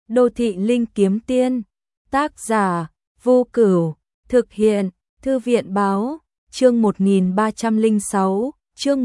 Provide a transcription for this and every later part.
Đô thị linh kiếm tiên. Tác giả Vô Cửu. Thực hiện Thư viện báo. Chương 1306, chương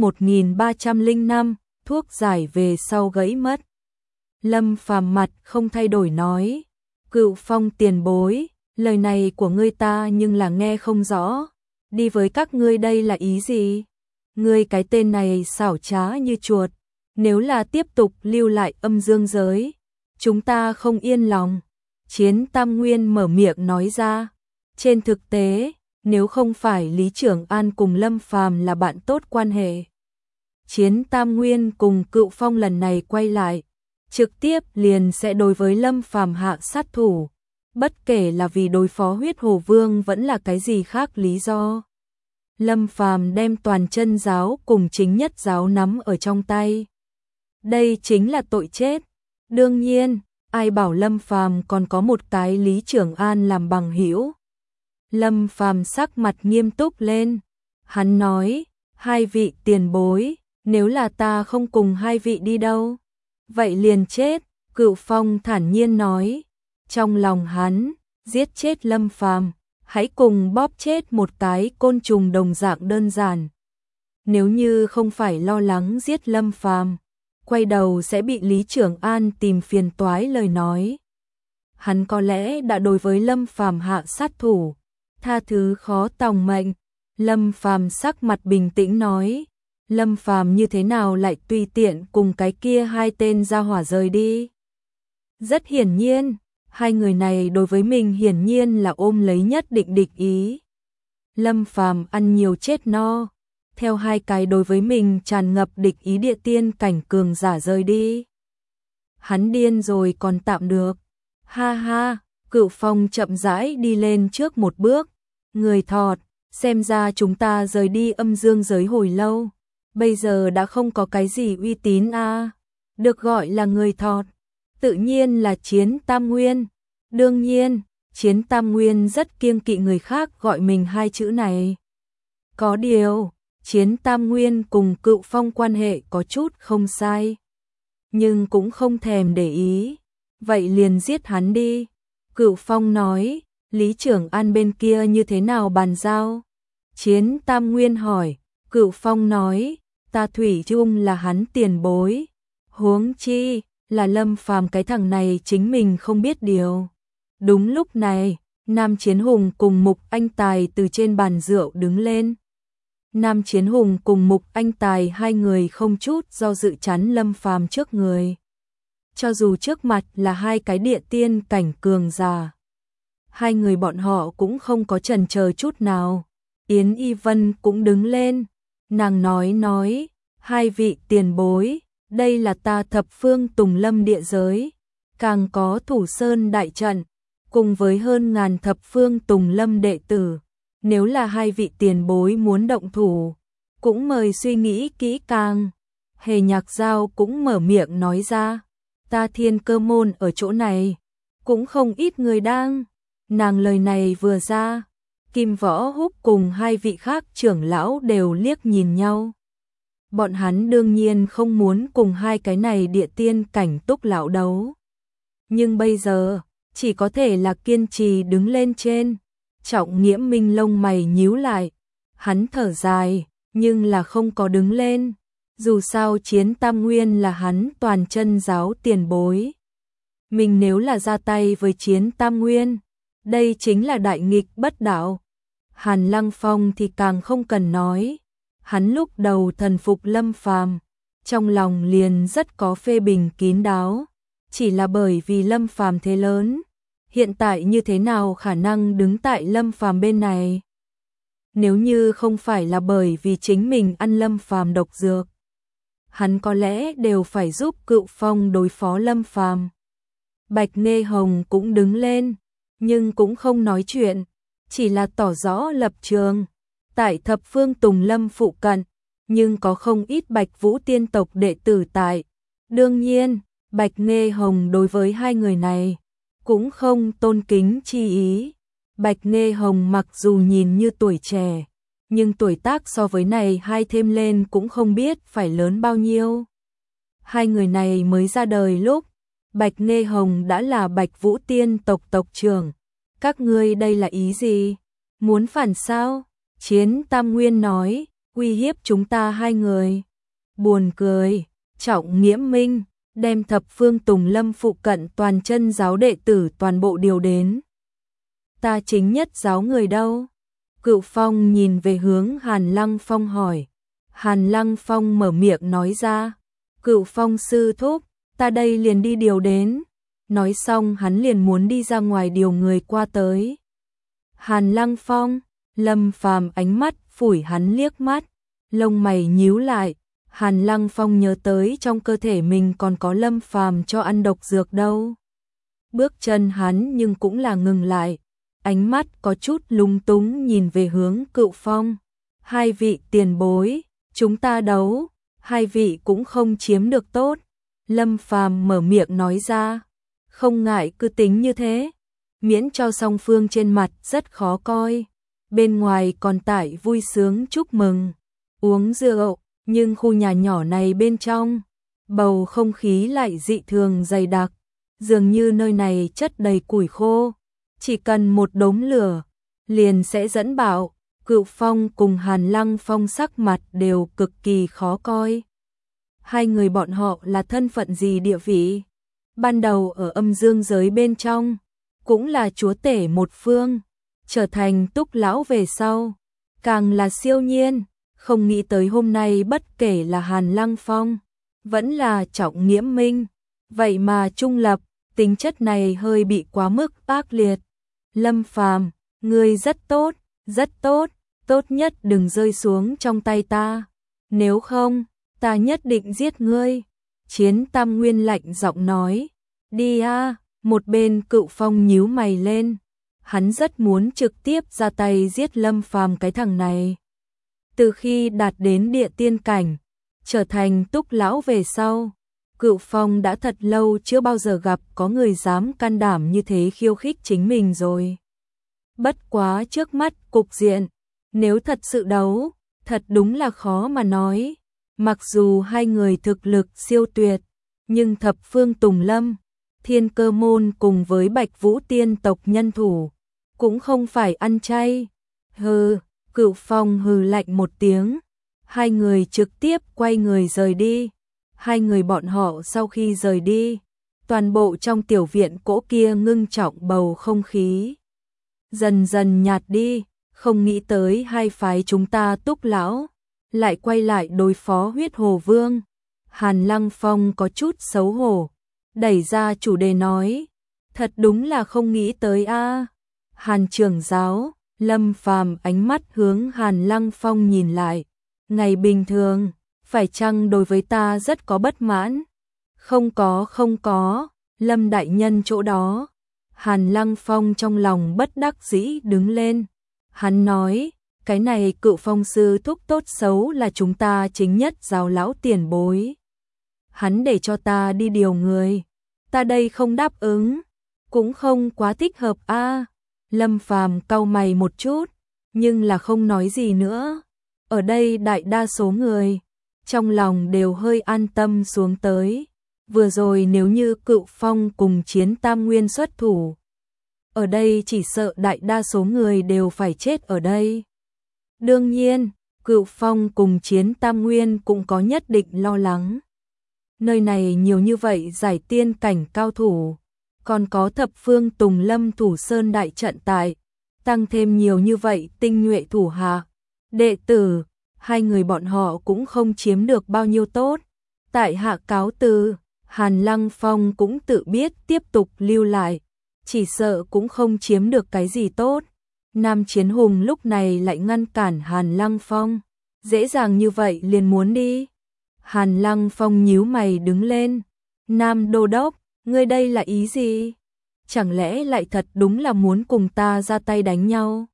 1305, thuốc giải về sau gãy mất. Lâm Phàm mặt không thay đổi nói, Cựu Phong tiền bối, lời này của ngươi ta nhưng là nghe không rõ, đi với các ngươi đây là ý gì? Ngươi cái tên này xảo trá như chuột, nếu là tiếp tục lưu lại âm dương giới, chúng ta không yên lòng. Chiến Tam Nguyên mở miệng nói ra, trên thực tế, nếu không phải Lý Trưởng An cùng Lâm Phàm là bạn tốt quan hệ, Chiến Tam Nguyên cùng Cựu Phong lần này quay lại, trực tiếp liền sẽ đối với Lâm Phàm hạ sát thủ, bất kể là vì đối phó Huyết Hồ Vương vẫn là cái gì khác lý do. Lâm Phàm đem toàn chân giáo cùng chính nhất giáo nắm ở trong tay. Đây chính là tội chết. Đương nhiên, ai bảo Lâm Phàm còn có một cái Lý Trưởng An làm bằng hữu. Lâm Phàm sắc mặt nghiêm túc lên. Hắn nói, hai vị tiền bối, nếu là ta không cùng hai vị đi đâu, vậy liền chết. Cựu Phong thản nhiên nói. Trong lòng hắn, giết chết Lâm Phàm, hãy cùng bóp chết một cái côn trùng đồng dạng đơn giản. Nếu như không phải lo lắng giết Lâm Phàm, quay đầu sẽ bị Lý Trưởng An tìm phiền toái lời nói, hắn có lẽ đã đối với Lâm Phàm hạ sát thủ, tha thứ khó tòng mệnh. Lâm Phàm sắc mặt bình tĩnh nói, Lâm Phàm như thế nào lại tùy tiện cùng cái kia hai tên gia hỏa rời đi? Rất hiển nhiên, hai người này đối với mình hiển nhiên là ôm lấy nhất định địch ý. Lâm Phàm ăn nhiều chết no, theo hai cái đối với mình tràn ngập địch ý địa tiên cảnh cường giả rời đi. Hắn điên rồi còn tạm được. Ha ha, Cựu Phong chậm rãi đi lên trước một bước. Người thọt, xem ra chúng ta rời đi âm dương giới hồi lâu, bây giờ đã không có cái gì uy tín a. Được gọi là người thọt, tự nhiên là Chiến Tam Nguyên. Đương nhiên, Chiến Tam Nguyên rất kiêng kỵ người khác gọi mình hai chữ này. Có điều, Chiến Tam Nguyên cùng Cựu Phong quan hệ có chút không sai, nhưng cũng không thèm để ý. Vậy liền giết hắn đi. Cựu Phong nói, Lý Trưởng An bên kia như thế nào bàn giao? Chiến Tam Nguyên hỏi. Cựu Phong nói, ta thủy chung là hắn tiền bối, huống chi là Lâm Phàm cái thằng này chính mình không biết điều. Đúng lúc này, Nam Chiến Hùng cùng Mục Anh Tài từ trên bàn rượu đứng lên. Nam Chiến Hùng cùng Mục Anh Tài hai người không chút do dự chắn Lâm Phàm trước người. Cho dù trước mặt là hai cái địa tiên cảnh cường giả, hai người bọn họ cũng không có chần chờ chút nào. Yến Y Vân cũng đứng lên, nàng nói, hai vị tiền bối, đây là ta thập phương Tùng Lâm địa giới, càng có Thủ Sơn đại trận, cùng với hơn ngàn thập phương Tùng Lâm đệ tử. Nếu là hai vị tiền bối muốn động thủ, cũng mời suy nghĩ kỹ càng. Hề Nhạc Giao cũng mở miệng nói ra, ta Thiên Cơ môn ở chỗ này, cũng không ít người đang. Nàng lời này vừa ra, Kim Võ Húc cùng hai vị khác trưởng lão đều liếc nhìn nhau. Bọn hắn đương nhiên không muốn cùng hai cái này địa tiên cảnh túc lão đấu, nhưng bây giờ chỉ có thể là kiên trì đứng lên trên. Trọng Nghiễm Minh lông mày nhíu lại, hắn thở dài, nhưng là không có đứng lên. Dù sao Chiến Tam Nguyên là hắn toàn chân giáo tiền bối. Mình nếu là ra tay với Chiến Tam Nguyên, đây chính là đại nghịch bất đạo. Hàn Lăng Phong thì càng không cần nói. Hắn lúc đầu thần phục Lâm Phàm, trong lòng liền rất có phê bình kín đáo. Chỉ là bởi vì Lâm Phàm thế lớn, hiện tại như thế nào khả năng đứng tại Lâm Phàm bên này? Nếu như không phải là bởi vì chính mình ăn Lâm Phàm độc dược, hắn có lẽ đều phải giúp Cựu Phong đối phó Lâm Phàm. Bạch Nê Hồng cũng đứng lên, nhưng cũng không nói chuyện, chỉ là tỏ rõ lập trường. Tại thập phương Tùng Lâm phụ cận, nhưng có không ít Bạch Vũ tiên tộc đệ tử tại. Đương nhiên, Bạch Nê Hồng đối với hai người này cũng không tôn kính chi ý. Bạch Nê Hồng mặc dù nhìn như tuổi trẻ, nhưng tuổi tác so với này hai thêm lên cũng không biết phải lớn bao nhiêu. Hai người này mới ra đời lúc Bạch Nghê Hồng đã là Bạch Vũ Tiên tộc tộc trưởng. Các ngươi đây là ý gì? Muốn phản sao? Chiến Tam Nguyên nói, uy hiếp chúng ta hai người. Buồn cười, Trọng Nghiễm Minh đem thập phương Tùng Lâm phụ cận toàn chân giáo đệ tử toàn bộ điều đến. Ta chính nhất giáo người đâu? Cựu Phong nhìn về hướng Hàn Lăng Phong hỏi. Hàn Lăng Phong mở miệng nói ra. Cựu Phong sư thúc, ta đây liền đi điều đến. Nói xong hắn liền muốn đi ra ngoài điều người qua tới. Hàn Lăng Phong, Lâm Phàm ánh mắt phủi hắn liếc mắt, lông mày nhíu lại. Hàn Lăng Phong nhớ tới trong cơ thể mình còn có Lâm Phàm cho ăn độc dược đâu. Bước chân hắn nhưng cũng là ngừng lại, ánh mắt có chút lung túng nhìn về hướng Cựu Phong. Hai vị tiền bối, chúng ta đấu, hai vị cũng không chiếm được tốt. Lâm Phàm mở miệng nói ra, không ngại cứ tính như thế, miễn cho song phương trên mặt rất khó coi, bên ngoài còn tải vui sướng chúc mừng, uống rượu, nhưng khu nhà nhỏ này bên trong, bầu không khí lại dị thường dày đặc, dường như nơi này chất đầy củi khô, chỉ cần một đốm lửa, liền sẽ dẫn bạo. Cựu Phong cùng Hàn Lăng Phong sắc mặt đều cực kỳ khó coi. Hai người bọn họ là thân phận gì địa vị? Ban đầu ở âm dương giới bên trong, cũng là chúa tể một phương, trở thành túc lão về sau, càng là siêu nhiên, không nghĩ tới hôm nay bất kể là Hàn Lăng Phong, vẫn là Trọng Nghiễm Minh, vậy mà trung lập, tính chất này hơi bị quá mức ác liệt. Lâm Phàm, ngươi rất tốt, tốt nhất đừng rơi xuống trong tay ta, nếu không, ta nhất định giết ngươi. Chiến Tam Nguyên lạnh giọng nói, đi a. Một bên Cựu Phong nhíu mày lên, hắn rất muốn trực tiếp ra tay giết Lâm Phàm cái thằng này. Từ khi đạt đến địa tiên cảnh, trở thành túc lão về sau, Cựu Phong đã thật lâu chưa bao giờ gặp có người dám can đảm như thế khiêu khích chính mình rồi. Bất quá trước mắt cục diện, nếu thật sự đấu, thật đúng là khó mà nói. Mặc dù hai người thực lực siêu tuyệt, nhưng thập phương Tùng Lâm, Thiên Cơ Môn cùng với Bạch Vũ Tiên tộc nhân thủ, cũng không phải ăn chay. Hừ, Cựu Phong hừ lạnh một tiếng, hai người trực tiếp quay người rời đi. Hai người bọn họ sau khi rời đi, toàn bộ trong tiểu viện cỗ kia ngưng trọng bầu không khí dần dần nhạt đi, không nghĩ tới hai phái chúng ta túc lão lại quay lại đối phó Huyết Hồ Vương. Hàn Lăng Phong có chút xấu hổ, đẩy ra chủ đề nói, thật đúng là không nghĩ tới a. Hàn trưởng giáo, Lâm Phàm ánh mắt hướng Hàn Lăng Phong nhìn lại, ngày bình thường, phải chăng đối với ta rất có bất mãn? Không có, Lâm đại nhân chỗ đó. Hàn Lăng Phong trong lòng bất đắc dĩ đứng lên, hắn nói, cái này Cựu Phong sư thúc tốt xấu là chúng ta chính nhất giáo lão tiền bối. Hắn để cho ta đi điều người, ta đây không đáp ứng, cũng không quá thích hợp a. Lâm Phàm cau mày một chút, nhưng là không nói gì nữa. Ở đây đại đa số người, trong lòng đều hơi an tâm xuống tới. Vừa rồi nếu như Cựu Phong cùng Chiến Tam Nguyên xuất thủ, ở đây chỉ sợ đại đa số người đều phải chết ở đây. Đương nhiên, Cựu Phong cùng Chiến Tam Nguyên cũng có nhất định lo lắng. Nơi này nhiều như vậy giải tiên cảnh cao thủ, còn có thập phương Tùng Lâm Thủ Sơn đại trận tại, tăng thêm nhiều như vậy tinh nhuệ thủ hạ, đệ tử, hai người bọn họ cũng không chiếm được bao nhiêu tốt. Tại hạ cáo từ, Hàn Lăng Phong cũng tự biết tiếp tục lưu lại, chỉ sợ cũng không chiếm được cái gì tốt. Nam Chiến Hùng lúc này lại ngăn cản Hàn Lăng Phong, dễ dàng như vậy liền muốn đi. Hàn Lăng Phong nhíu mày đứng lên, Nam Đô Đốc, ngươi đây là ý gì? Chẳng lẽ lại thật đúng là muốn cùng ta ra tay đánh nhau?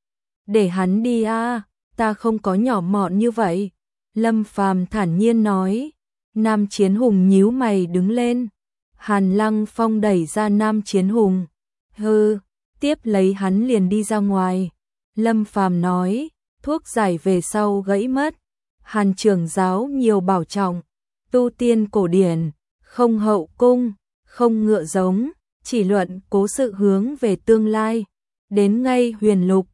Để hắn đi a, ta không có nhỏ mọn như vậy. Lâm Phàm thản nhiên nói. Nam Chiến Hùng nhíu mày đứng lên. Hàn Lăng Phong đẩy ra Nam Chiến Hùng. Hừ, tiếp lấy hắn liền đi ra ngoài. Lâm Phàm nói, thuốc giải về sau gãy mất. Hàn trưởng giáo nhiều bảo trọng, tu tiên cổ điển, không hậu cung, không ngựa giống, chỉ luận cố sự hướng về tương lai. Đến ngay Huyền Lục,